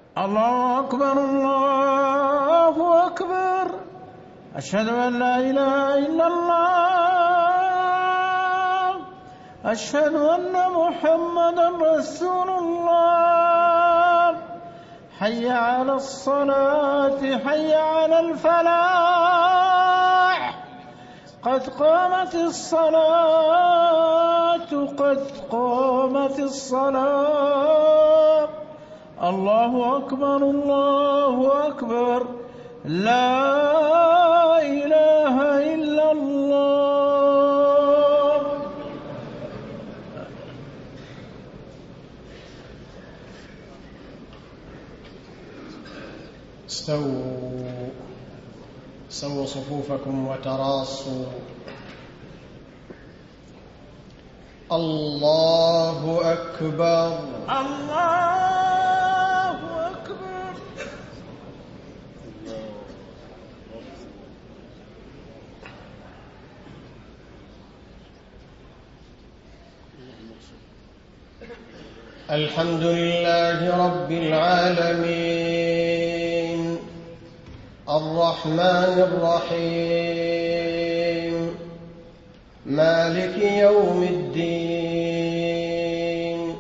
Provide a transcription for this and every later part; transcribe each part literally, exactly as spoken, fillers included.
الله أكبر الله أكبر. أشهد أن لا إله إلا الله. أشهد أن محمدا رسول الله. حي على الصلاة حي على الفلاح. قد قامت الصلاة قد قامت الصلاة. الله أكبر الله أكبر. لا إله إلا الله. استووا سووا صفوفكم وتراصوا. الله أكبر الله أكبر. الحمد لله رب العالمين الرحمن الرحيم مالك يوم الدين.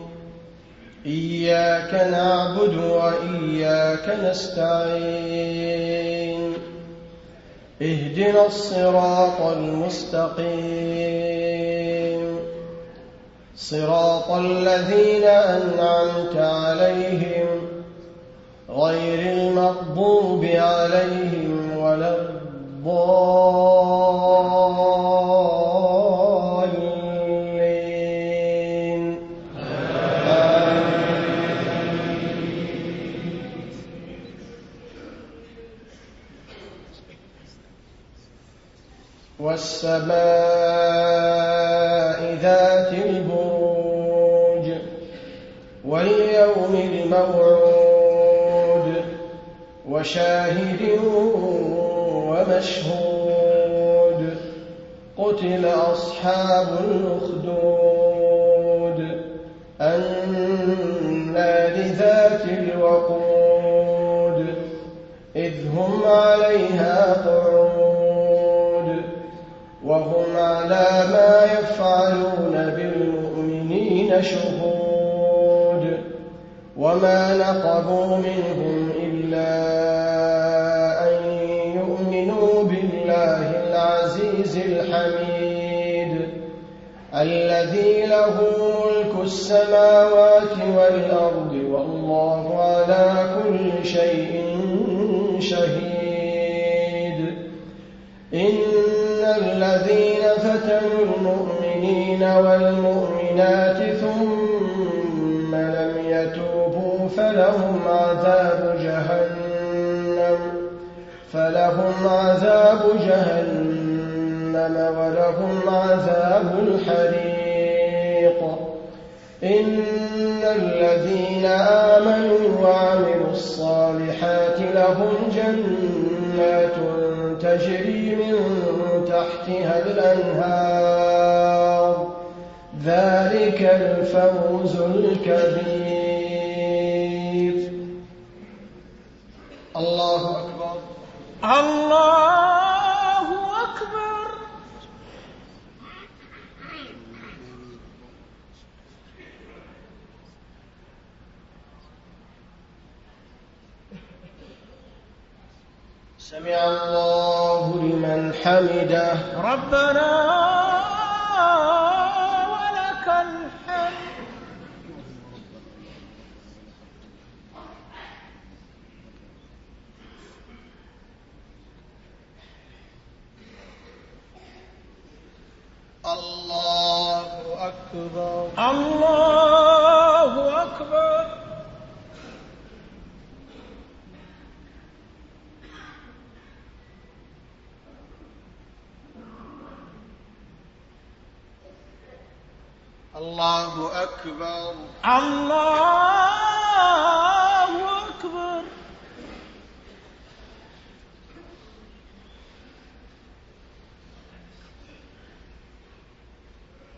إياك نعبد وإياك نستعين. اهدنا الصراط المستقيم صراط الذين أنعمت عليهم غير المغضوب عليهم ولا الضالين. والسماء ذات البروج واليوم الموعود وشاهد ومشهود. قتل أصحاب الأخدود النار ذات الوقود إذ هم عليها قعود وهم على ما يفعلون بالمؤمنين شهود. وما نقموا منهم إلا أن يؤمنوا بالله العزيز الحميد الذي له ملك السماوات والأرض والله على كل شيء شهيد. إن الذين فتنوا المؤمنين والمؤمنات ثم لم يتوبوا فلهم عذاب جهنم فلهم عذاب جهنم ولهم عذاب الحريق. إن الذين آمنوا وعملوا الصالحات لهم جنات تجري من تحتها الأنهار ذلك الفوز الكبير. الله أكبر الله أكبر. سمع الله لمن حمده. ربنا ولك الحمد. الله أكبر الله أكبر. الله أكبر الله أكبر.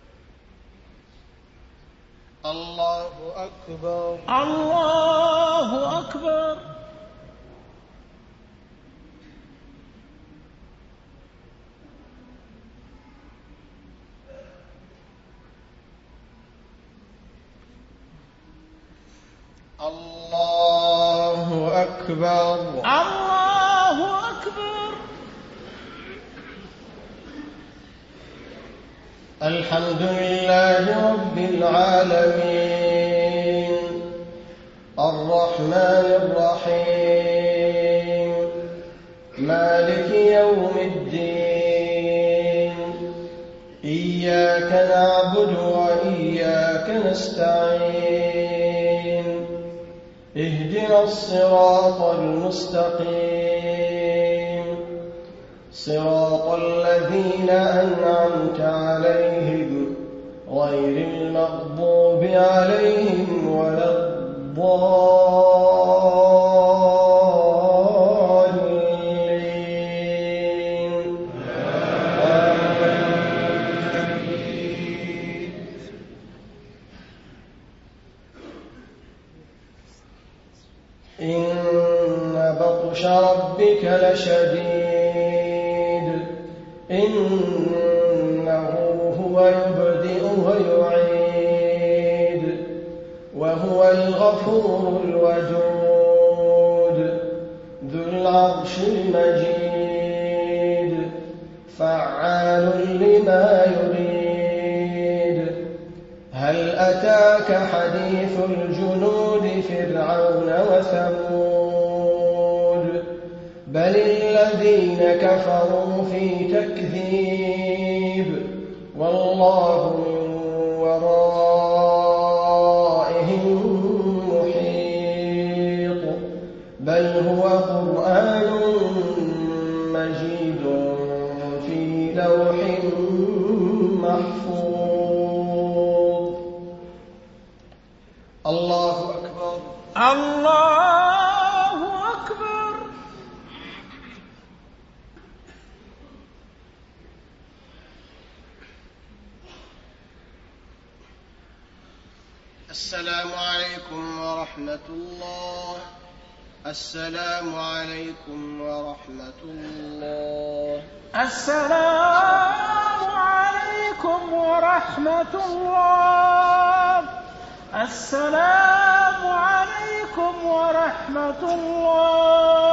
الله أكبر الله الله أكبر. الله أكبر. الله أكبر. الحمد لله رب العالمين الرحمن الرحيم مالك يوم الدين إياك نعبد وإياك نستعين اهدنا الصراط المستقيم صراط الذين أنعمت عليهم غير المغضوب عليهم ولا الضالين. إن بطش ربك لشديد إنه هو يبدئ ويعيد وهو الغفور الودود ذو العرش المجيد فعال لما يريد. هل أتاك حديث الجنود فرعون وثمود بل الذين كفروا في تكذيب والله من ورائهم محيط بل هو قرآن مجيد في لوح محفوظ. الله أكبر. الله أكبر. السلام عليكم ورحمة الله. السلام عليكم ورحمة الله. السلام عليكم ورحمة الله. السلام عليكم ورحمة الله.